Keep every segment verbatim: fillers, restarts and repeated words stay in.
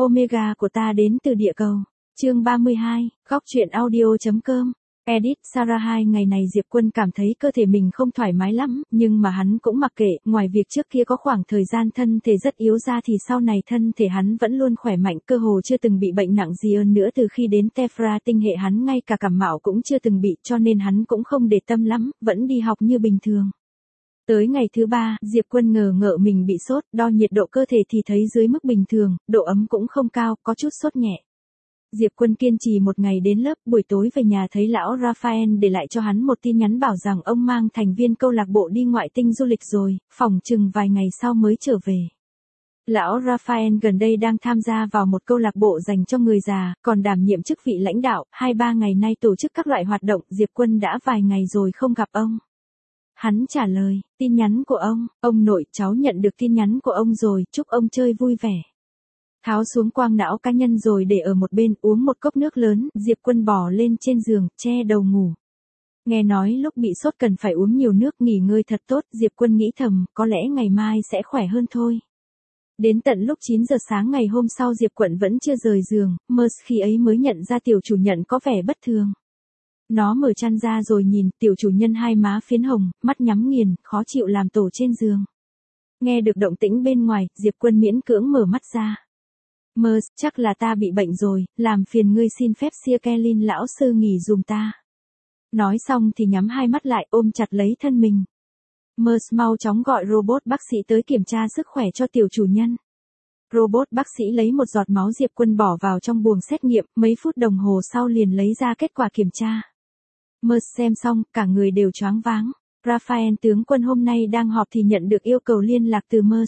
Omega của ta đến từ địa cầu. Chương ba mươi hai, góc truyện audio.com. Edit Sarah hai ngày này Diệp Quân cảm thấy cơ thể mình không thoải mái lắm, nhưng mà hắn cũng mặc kệ, ngoài việc trước kia có khoảng thời gian thân thể rất yếu ra thì sau này thân thể hắn vẫn luôn khỏe mạnh, cơ hồ chưa từng bị bệnh nặng gì hơn nữa. Từ khi đến Tephra tinh hệ hắn ngay cả cảm mạo cũng chưa từng bị, cho nên hắn cũng không để tâm lắm, vẫn đi học như bình thường. Tới ngày thứ ba, Diệp Quân ngờ ngợ mình bị sốt, đo nhiệt độ cơ thể thì thấy dưới mức bình thường, độ ấm cũng không cao, có chút sốt nhẹ. Diệp Quân kiên trì một ngày đến lớp, buổi tối về nhà thấy lão Raphael để lại cho hắn một tin nhắn bảo rằng ông mang thành viên câu lạc bộ đi ngoại tinh du lịch rồi, phỏng chừng vài ngày sau mới trở về. Lão Raphael gần đây đang tham gia vào một câu lạc bộ dành cho người già, còn đảm nhiệm chức vị lãnh đạo, hai ba ngày nay tổ chức các loại hoạt động. Diệp Quân đã vài ngày rồi không gặp ông. Hắn trả lời, tin nhắn của ông, ông nội, cháu nhận được tin nhắn của ông rồi, chúc ông chơi vui vẻ. Tháo xuống quang não cá nhân rồi để ở một bên, uống một cốc nước lớn, Diệp Quân bò lên trên giường, che đầu ngủ. Nghe nói lúc bị sốt cần phải uống nhiều nước, nghỉ ngơi thật tốt, Diệp Quân nghĩ thầm, có lẽ ngày mai sẽ khỏe hơn thôi. Đến tận lúc chín giờ sáng ngày hôm sau Diệp Quân vẫn chưa rời giường, Mers khi ấy mới nhận ra tiểu chủ nhân có vẻ bất thường. Nó mở chăn ra rồi nhìn, tiểu chủ nhân hai má phiến hồng, mắt nhắm nghiền, khó chịu làm tổ trên giường. Nghe được động tĩnh bên ngoài, Diệp Quân miễn cưỡng mở mắt ra. Mers, chắc là ta bị bệnh rồi, làm phiền ngươi xin phép Sir Kelvin lão sư nghỉ dùm ta. Nói xong thì nhắm hai mắt lại, ôm chặt lấy thân mình. Mers, mau chóng gọi robot bác sĩ tới kiểm tra sức khỏe cho tiểu chủ nhân. Robot bác sĩ lấy một giọt máu Diệp Quân bỏ vào trong buồng xét nghiệm, mấy phút đồng hồ sau liền lấy ra kết quả kiểm tra. Mers xem xong, cả người đều choáng váng. Raphael tướng quân hôm nay đang họp thì nhận được yêu cầu liên lạc từ Mers.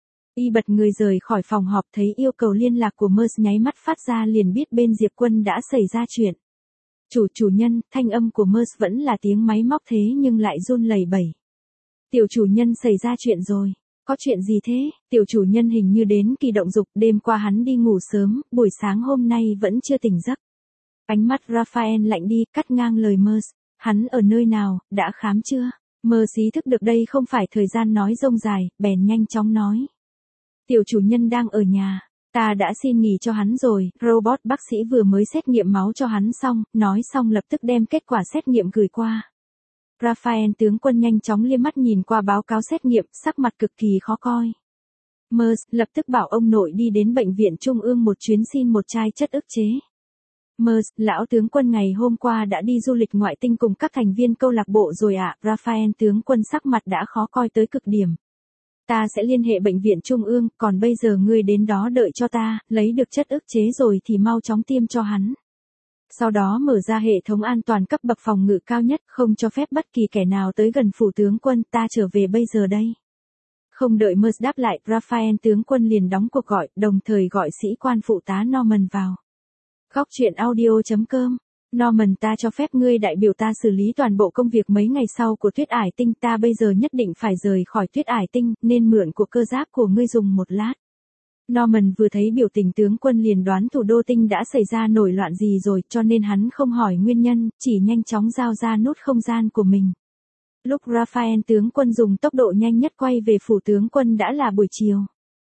Y bật người rời khỏi phòng họp, thấy yêu cầu liên lạc của Mers nháy mắt phát ra liền biết bên Diệp Quân đã xảy ra chuyện. Chủ chủ nhân, thanh âm của Mers vẫn là tiếng máy móc thế nhưng lại run lẩy bẩy. Tiểu chủ nhân xảy ra chuyện rồi. Có chuyện gì thế? Tiểu chủ nhân hình như đến kỳ động dục, đêm qua hắn đi ngủ sớm, buổi sáng hôm nay vẫn chưa tỉnh giấc. Ánh mắt Raphael lạnh đi, cắt ngang lời Mers. Hắn ở nơi nào, đã khám chưa? Mers ý thức được đây không phải thời gian nói rông dài, bèn nhanh chóng nói. Tiểu chủ nhân đang ở nhà, ta đã xin nghỉ cho hắn rồi. Robot bác sĩ vừa mới xét nghiệm máu cho hắn xong, nói xong lập tức đem kết quả xét nghiệm gửi qua. Raphael tướng quân nhanh chóng liếc mắt nhìn qua báo cáo xét nghiệm, sắc mặt cực kỳ khó coi. Mers lập tức bảo ông nội đi đến bệnh viện trung ương một chuyến xin một chai chất ức chế. Mers, lão tướng quân ngày hôm qua đã đi du lịch ngoại tinh cùng các thành viên câu lạc bộ rồi ạ. À? Raphael tướng quân sắc mặt đã khó coi tới cực điểm. Ta sẽ liên hệ bệnh viện trung ương, còn bây giờ ngươi đến đó đợi cho ta, lấy được chất ức chế rồi thì mau chóng tiêm cho hắn. Sau đó mở ra hệ thống an toàn cấp bậc phòng ngự cao nhất, không cho phép bất kỳ kẻ nào tới gần phủ tướng quân, ta trở về bây giờ đây. Không đợi Mers đáp lại, Raphael tướng quân liền đóng cuộc gọi, đồng thời gọi sĩ quan phụ tá Norman vào. Góc truyện audio.com. Norman, ta cho phép ngươi đại biểu ta xử lý toàn bộ công việc mấy ngày sau của Tuyết Ải Tinh, ta bây giờ nhất định phải rời khỏi Tuyết Ải Tinh, nên mượn của cơ giáp của ngươi dùng một lát. Norman vừa thấy biểu tình tướng quân liền đoán thủ đô tinh đã xảy ra nổi loạn gì rồi, cho nên hắn không hỏi nguyên nhân, chỉ nhanh chóng giao ra nút không gian của mình. Lúc Raphael tướng quân dùng tốc độ nhanh nhất quay về phủ tướng quân đã là buổi chiều.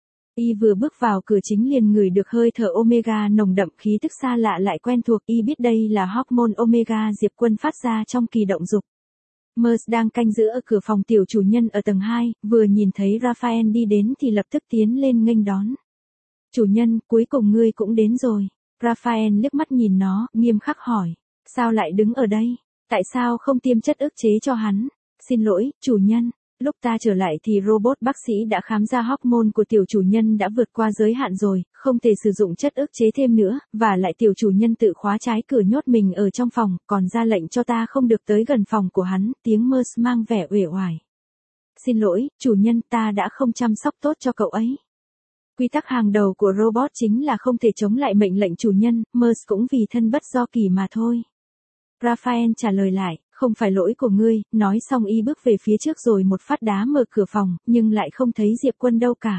Y vừa bước vào cửa chính liền ngửi được hơi thở Omega nồng đậm, khí tức xa lạ lại quen thuộc, y biết đây là hormone Omega Diệp Quân phát ra trong kỳ động dục. Mers đang canh giữ ở cửa phòng tiểu chủ nhân ở tầng hai, vừa nhìn thấy Raphael đi đến thì lập tức tiến lên nghênh đón. Chủ nhân, cuối cùng ngươi cũng đến rồi. Raphael liếc mắt nhìn nó, nghiêm khắc hỏi. Sao lại đứng ở đây? Tại sao không tiêm chất ức chế cho hắn? Xin lỗi, chủ nhân. Lúc ta trở lại thì robot bác sĩ đã khám ra hormone của tiểu chủ nhân đã vượt qua giới hạn rồi, không thể sử dụng chất ức chế thêm nữa, và lại tiểu chủ nhân tự khóa trái cửa nhốt mình ở trong phòng, còn ra lệnh cho ta không được tới gần phòng của hắn, tiếng Mers mang vẻ uể oải. Xin lỗi, chủ nhân, ta đã không chăm sóc tốt cho cậu ấy. Quy tắc hàng đầu của robot chính là không thể chống lại mệnh lệnh chủ nhân, Mers cũng vì thân bất do kỳ mà thôi. Raphael trả lời lại, không phải lỗi của ngươi, nói xong y bước về phía trước rồi một phát đá mở cửa phòng, nhưng lại không thấy Diệp Quân đâu cả.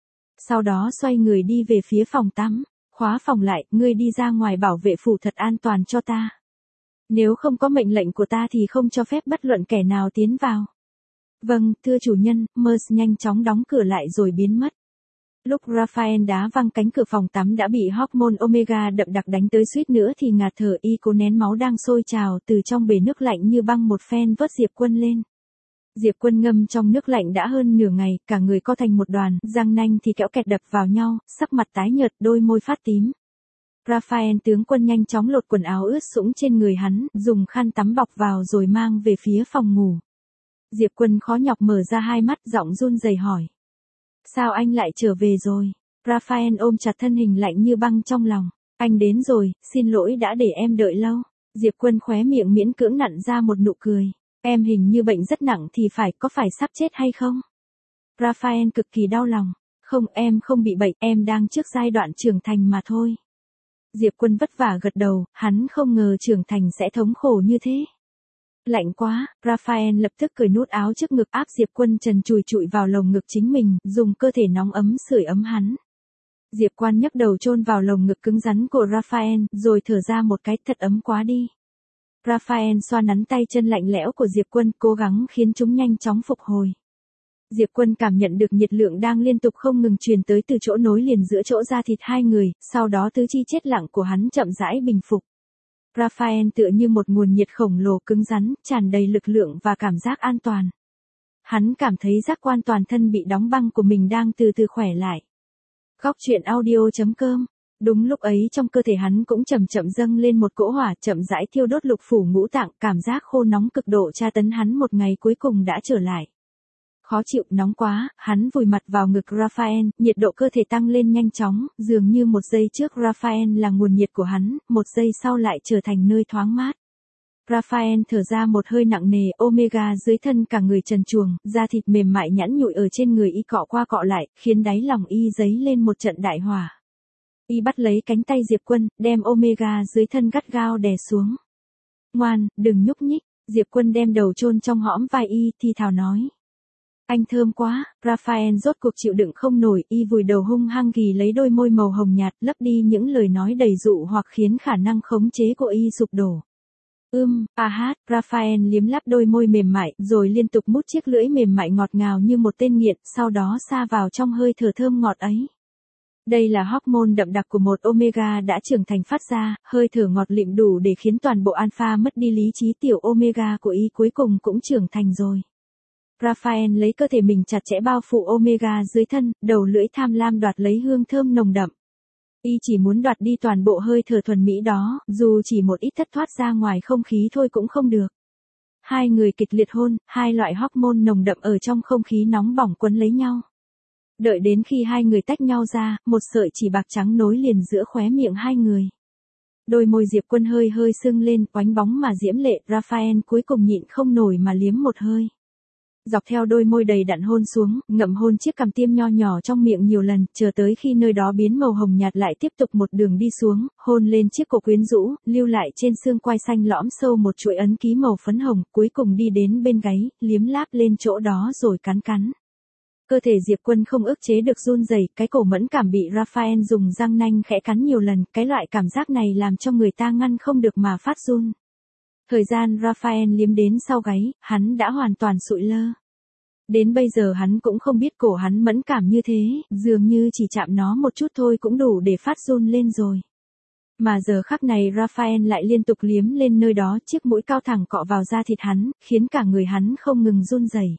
Sau đó xoay người đi về phía phòng tắm, khóa phòng lại, ngươi đi ra ngoài bảo vệ phủ thật an toàn cho ta. Nếu không có mệnh lệnh của ta thì không cho phép bất luận kẻ nào tiến vào. Vâng, thưa chủ nhân, Mers nhanh chóng đóng cửa lại rồi biến mất. Lúc Raphael đá văng cánh cửa phòng tắm đã bị hormone Omega đậm đặc đánh tới suýt nữa thì ngạt thở, y cố nén máu đang sôi trào từ trong bể nước lạnh như băng một phen vớt Diệp Quân lên. Diệp Quân ngâm trong nước lạnh đã hơn nửa ngày, cả người co thành một đoàn, răng nanh thì kẽo kẹt đập vào nhau, sắc mặt tái nhợt, đôi môi phát tím. Raphael tướng quân nhanh chóng lột quần áo ướt sũng trên người hắn, dùng khăn tắm bọc vào rồi mang về phía phòng ngủ. Diệp Quân khó nhọc mở ra hai mắt, giọng run rẩy hỏi. Sao anh lại trở về rồi? Raphael ôm chặt thân hình lạnh như băng trong lòng. Anh đến rồi, xin lỗi đã để em đợi lâu. Diệp Quân khóe miệng miễn cưỡng nặn ra một nụ cười. Em hình như bệnh rất nặng thì phải, có phải sắp chết hay không? Raphael cực kỳ đau lòng. Không, em không bị bệnh, em đang trước giai đoạn trưởng thành mà thôi. Diệp Quân vất vả gật đầu, hắn không ngờ trưởng thành sẽ thống khổ như thế. Lạnh quá, Raphael lập tức cởi nút áo trước ngực áp Diệp Quân trần trụi trụi vào lồng ngực chính mình, dùng cơ thể nóng ấm sưởi ấm hắn. Diệp Quan nhấc đầu chôn vào lồng ngực cứng rắn của Raphael, rồi thở ra một cái, thật ấm quá đi. Raphael xoa nắn tay chân lạnh lẽo của Diệp Quân, cố gắng khiến chúng nhanh chóng phục hồi. Diệp Quân cảm nhận được nhiệt lượng đang liên tục không ngừng truyền tới từ chỗ nối liền giữa chỗ da thịt hai người, sau đó tứ chi chết lặng của hắn chậm rãi bình phục. Raphael tựa như một nguồn nhiệt khổng lồ cứng rắn, tràn đầy lực lượng và cảm giác an toàn. Hắn cảm thấy giác quan toàn thân bị đóng băng của mình đang từ từ khỏe lại. Góc truyện audio chấm com. Đúng lúc ấy trong cơ thể hắn cũng chậm chậm dâng lên một cỗ hỏa, chậm rãi thiêu đốt lục phủ ngũ tạng, cảm giác khô nóng cực độ tra tấn hắn một ngày cuối cùng đã trở lại. Khó chịu, nóng quá, hắn vùi mặt vào ngực Raphael, nhiệt độ cơ thể tăng lên nhanh chóng, dường như một giây trước Raphael là nguồn nhiệt của hắn, một giây sau lại trở thành nơi thoáng mát. Raphael thở ra một hơi nặng nề, Omega dưới thân cả người trần truồng, da thịt mềm mại nhẵn nhụi ở trên người y cọ qua cọ lại, khiến đáy lòng y dấy lên một trận đại hỏa. Y bắt lấy cánh tay Diệp Quân, đem Omega dưới thân gắt gao đè xuống. Ngoan, đừng nhúc nhích. Diệp Quân đem đầu chôn trong hõm vai y, thi thào nói. Anh thơm quá. Raphael rốt cuộc chịu đựng không nổi, y vùi đầu hung hăng ghì lấy đôi môi màu hồng nhạt, lấp đi những lời nói đầy dụ hoặc khiến khả năng khống chế của y sụp đổ. Ưm, a hát, Raphael liếm láp đôi môi mềm mại, rồi liên tục mút chiếc lưỡi mềm mại ngọt ngào như một tên nghiện, sau đó sa vào trong hơi thở thơm ngọt ấy. Đây là hormone đậm đặc của một Omega đã trưởng thành phát ra, hơi thở ngọt lịm đủ để khiến toàn bộ alpha mất đi lý trí, tiểu Omega của y cuối cùng cũng trưởng thành rồi. Raphael lấy cơ thể mình chặt chẽ bao phủ Omega dưới thân, đầu lưỡi tham lam đoạt lấy hương thơm nồng đậm. Y chỉ muốn đoạt đi toàn bộ hơi thở thuần mỹ đó, dù chỉ một ít thất thoát ra ngoài không khí thôi cũng không được. Hai người kịch liệt hôn, hai loại hormone nồng đậm ở trong không khí nóng bỏng quấn lấy nhau. Đợi đến khi hai người tách nhau ra, một sợi chỉ bạc trắng nối liền giữa khóe miệng hai người. Đôi môi Diệp Quân hơi hơi sưng lên, oánh bóng mà diễm lệ, Raphael cuối cùng nhịn không nổi mà liếm một hơi. Dọc theo đôi môi đầy đặn hôn xuống, ngậm hôn chiếc cằm tiêm nho nhỏ trong miệng nhiều lần, chờ tới khi nơi đó biến màu hồng nhạt lại tiếp tục một đường đi xuống, hôn lên chiếc cổ quyến rũ, lưu lại trên xương quai xanh lõm sâu một chuỗi ấn ký màu phấn hồng, cuối cùng đi đến bên gáy, liếm láp lên chỗ đó rồi cắn cắn. Cơ thể Diệp Quân không ức chế được run rẩy, cái cổ mẫn cảm bị Raphael dùng răng nanh khẽ cắn nhiều lần, cái loại cảm giác này làm cho người ta ngăn không được mà phát run. Thời gian Raphael liếm đến sau gáy, hắn đã hoàn toàn sụi lơ. Đến bây giờ hắn cũng không biết cổ hắn mẫn cảm như thế, dường như chỉ chạm nó một chút thôi cũng đủ để phát run lên rồi. Mà giờ khắc này Raphael lại liên tục liếm lên nơi đó, chiếc mũi cao thẳng cọ vào da thịt hắn, khiến cả người hắn không ngừng run rẩy.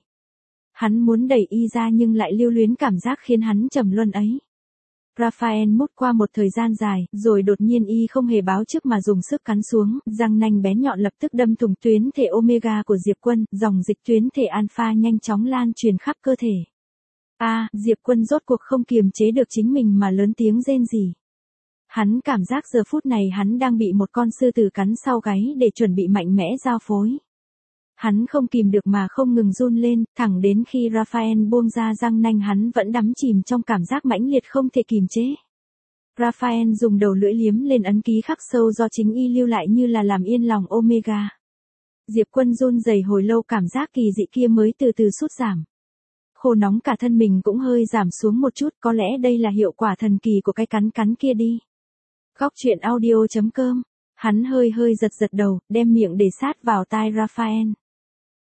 Hắn muốn đẩy y ra nhưng lại lưu luyến cảm giác khiến hắn trầm luân ấy. Raphael mút qua một thời gian dài, rồi đột nhiên y không hề báo trước mà dùng sức cắn xuống, răng nanh bén nhọn lập tức đâm thủng tuyến thể Omega của Diệp Quân, dòng dịch tuyến thể alpha nhanh chóng lan truyền khắp cơ thể. A, à, Diệp Quân rốt cuộc không kiềm chế được chính mình mà lớn tiếng rên rỉ. Hắn cảm giác giờ phút này hắn đang bị một con sư tử cắn sau gáy để chuẩn bị mạnh mẽ giao phối. Hắn không kìm được mà không ngừng run lên, thẳng đến khi Raphael buông ra răng nanh hắn vẫn đắm chìm trong cảm giác mãnh liệt không thể kìm chế. Raphael dùng đầu lưỡi liếm lên ấn ký khắc sâu do chính y lưu lại như là làm yên lòng Omega. Diệp Quân run rẩy hồi lâu, cảm giác kỳ dị kia mới từ từ sút giảm. Khô nóng cả thân mình cũng hơi giảm xuống một chút, có lẽ đây là hiệu quả thần kỳ của cái cắn cắn kia đi. Góc truyện audio chấm com. Hắn hơi hơi giật giật đầu, đem miệng để sát vào tai Raphael.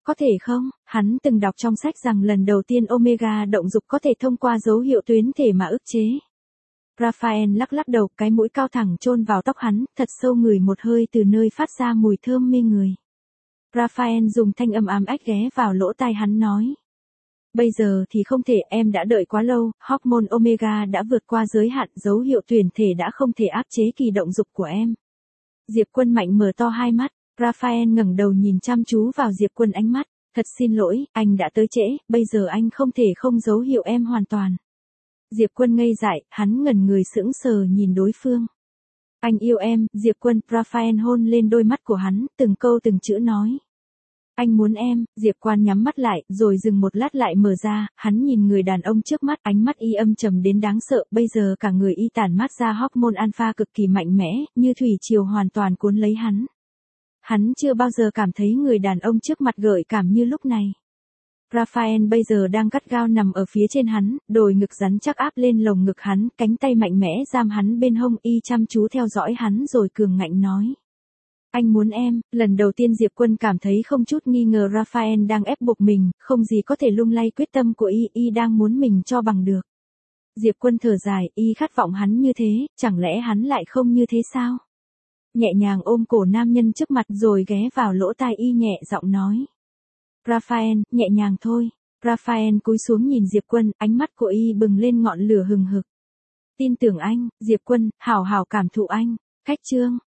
Có thể không? Hắn từng đọc trong sách rằng lần đầu tiên Omega động dục có thể thông qua dấu hiệu tuyến thể mà ức chế. Raphael lắc lắc đầu, cái mũi cao thẳng chôn vào tóc hắn, thật sâu ngửi một hơi từ nơi phát ra mùi thơm mê người. Raphael dùng thanh âm ám ách ghé vào lỗ tai hắn nói. Bây giờ thì không thể, em đã đợi quá lâu, hormone Omega đã vượt qua giới hạn, dấu hiệu tuyển thể đã không thể áp chế kỳ động dục của em. Diệp Quân mạnh mở to hai mắt, Raphael ngẩng đầu nhìn chăm chú vào Diệp Quân, ánh mắt, thật xin lỗi, anh đã tới trễ, bây giờ anh không thể không dấu hiệu em hoàn toàn. Diệp Quân ngây dại, hắn ngẩn người sững sờ nhìn đối phương. Anh yêu em, Diệp Quân, Raphael hôn lên đôi mắt của hắn, từng câu từng chữ nói. Anh muốn em, Diệp Quan nhắm mắt lại, rồi dừng một lát lại mở ra, hắn nhìn người đàn ông trước mắt, ánh mắt y âm trầm đến đáng sợ, bây giờ cả người y tản mát ra hormone alpha cực kỳ mạnh mẽ, như thủy triều hoàn toàn cuốn lấy hắn. Hắn chưa bao giờ cảm thấy người đàn ông trước mặt gợi cảm như lúc này. Raphael bây giờ đang gắt gao nằm ở phía trên hắn, đồi ngực rắn chắc áp lên lồng ngực hắn, cánh tay mạnh mẽ giam hắn bên hông, y chăm chú theo dõi hắn rồi cường ngạnh nói. Anh muốn em, lần đầu tiên Diệp Quân cảm thấy không chút nghi ngờ Raphael đang ép buộc mình, không gì có thể lung lay quyết tâm của y, y đang muốn mình cho bằng được. Diệp Quân thở dài, y khát vọng hắn như thế, chẳng lẽ hắn lại không như thế sao? Nhẹ nhàng ôm cổ nam nhân trước mặt rồi ghé vào lỗ tai y nhẹ giọng nói. Raphael, nhẹ nhàng thôi. Raphael cúi xuống nhìn Diệp Quân, ánh mắt của y bừng lên ngọn lửa hừng hực. Tin tưởng anh, Diệp Quân, hảo hảo cảm thụ anh. Khách chương.